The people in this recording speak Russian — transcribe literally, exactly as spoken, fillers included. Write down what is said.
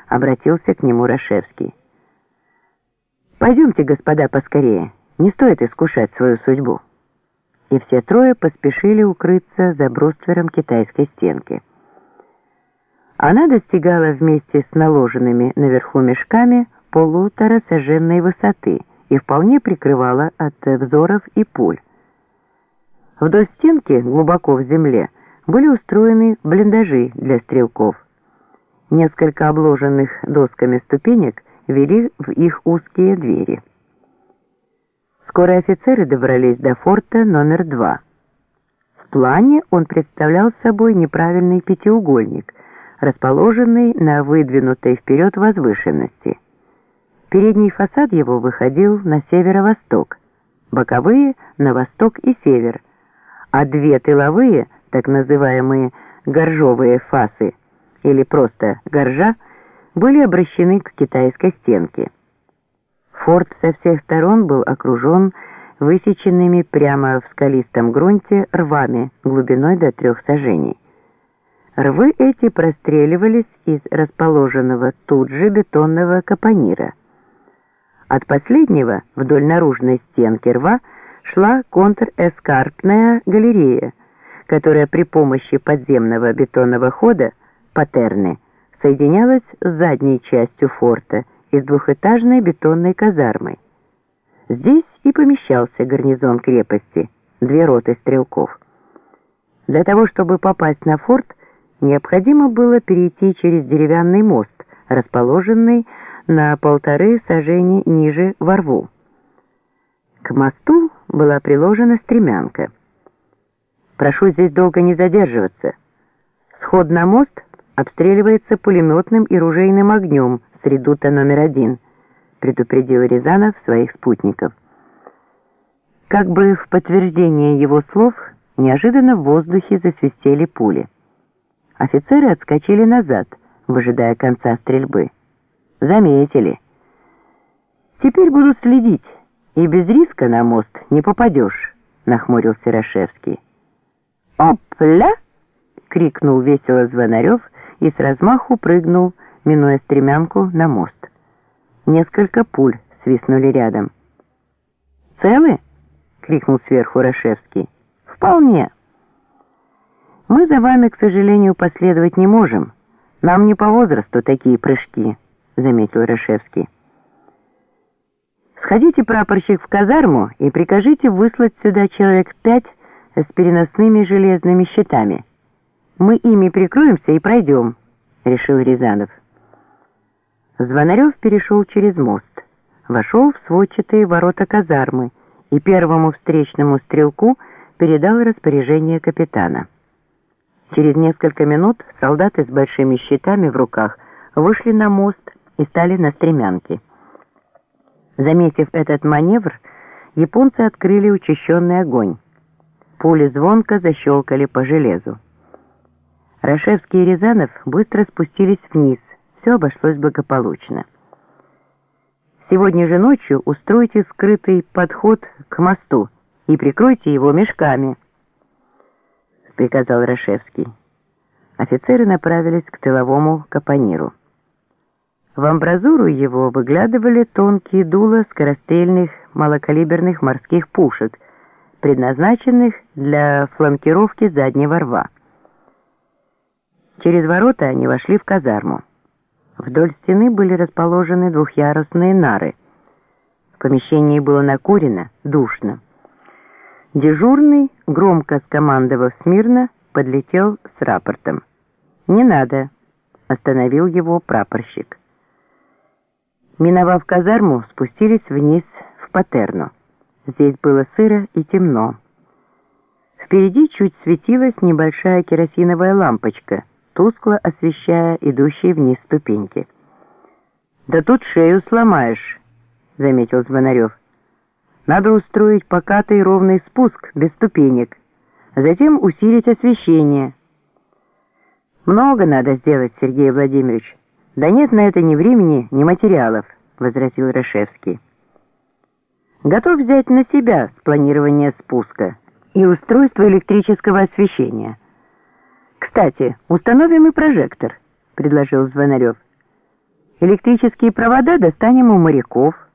обратился к нему Рашевский. «Пойдемте, господа, поскорее, не стоит искушать свою судьбу». И все трое поспешили укрыться за бруствером китайской стенки. Она достигала вместе с наложенными наверху мешками полутора саженной высоты и вполне прикрывала от взоров и пуль. Вдоль стенки, глубоко в земле, были устроены блиндажи для стрелков. Несколько обложенных досками ступенек вели в их узкие двери. Скоро офицеры добрались до форта номер два. В плане он представлял собой неправильный пятиугольник, расположенный на выдвинутой вперед возвышенности. Передний фасад его выходил на северо-восток, боковые — на восток и север, а две тыловые, так называемые горжовые фасы, или просто горжа, были обращены к китайской стенке. Форт со всех сторон был окружен высеченными прямо в скалистом грунте рвами глубиной до трех саженей. Рвы эти простреливались из расположенного тут же бетонного капонира. От последнего вдоль наружной стенки рва шла контр-эскарпная галерея, которая при помощи подземного бетонного хода патерны соединялась с задней частью форта и с двухэтажной бетонной казармой. Здесь и помещался гарнизон крепости, две роты стрелков. Для того, чтобы попасть на форт, необходимо было перейти через деревянный мост, расположенный на полторы сажени ниже во рву. К мосту была приложена стремянка. «Прошу здесь долго не задерживаться. Сход на мост обстреливается пулеметным и ружейным огнем с редута номер один», предупредил Рязанов своих спутников. Как бы в подтверждение его слов, неожиданно в воздухе засвистели пули. Офицеры отскочили назад, выжидая конца стрельбы. Заметили. «Теперь буду следить, и без риска на мост не попадешь», нахмурился Рашевский. «Опля!» — крикнул весело Звонарев и с размаху прыгнул, минуя стремянку, на мост. Несколько пуль свистнули рядом. «Целы?» — крикнул сверху Рашевский. «Вполне. Мы за вами, к сожалению, последовать не можем. Нам не по возрасту такие прыжки», — заметил Рашевский. «Сходите, прапорщик, в казарму и прикажите выслать сюда человек пять с переносными железными щитами. Мы ими прикроемся и пройдем», — решил Рязанов. Звонарев перешел через мост, вошел в сводчатые ворота казармы и первому встречному стрелку передал распоряжение капитана. Через несколько минут солдаты с большими щитами в руках вышли на мост и стали на стремянке. Заметив этот маневр, японцы открыли учащенный огонь. Пули звонко защелкали по железу. Рашевский и Рязанов быстро спустились вниз, все обошлось благополучно. «Сегодня же ночью устройте скрытый подход к мосту и прикройте его мешками», — приказал Рашевский. Офицеры направились к тыловому капониру. В амбразуру его выглядывали тонкие дула скорострельных малокалиберных морских пушек, предназначенных для фланкировки заднего рва. Через ворота они вошли в казарму. Вдоль стены были расположены двухъярусные нары. В помещении было накурено, душно. Дежурный, громко скомандовав смирно, подлетел с рапортом. «Не надо», — остановил его прапорщик. Миновав казарму, спустились вниз в патерну. Здесь было сыро и темно. Впереди чуть светилась небольшая керосиновая лампочка, тускло освещая идущие вниз ступеньки. «Да тут шею сломаешь», — заметил Звонарев. «Надо устроить покатый ровный спуск без ступенек, а затем усилить освещение». «Много надо сделать, Сергей Владимирович. Да нет на это ни времени, ни материалов», — возразил Рашевский. «Готов взять на себя спланирование спуска и устройство электрического освещения. Кстати, установим и прожектор», — предложил Звонарев. Электрические провода достанем у моряков.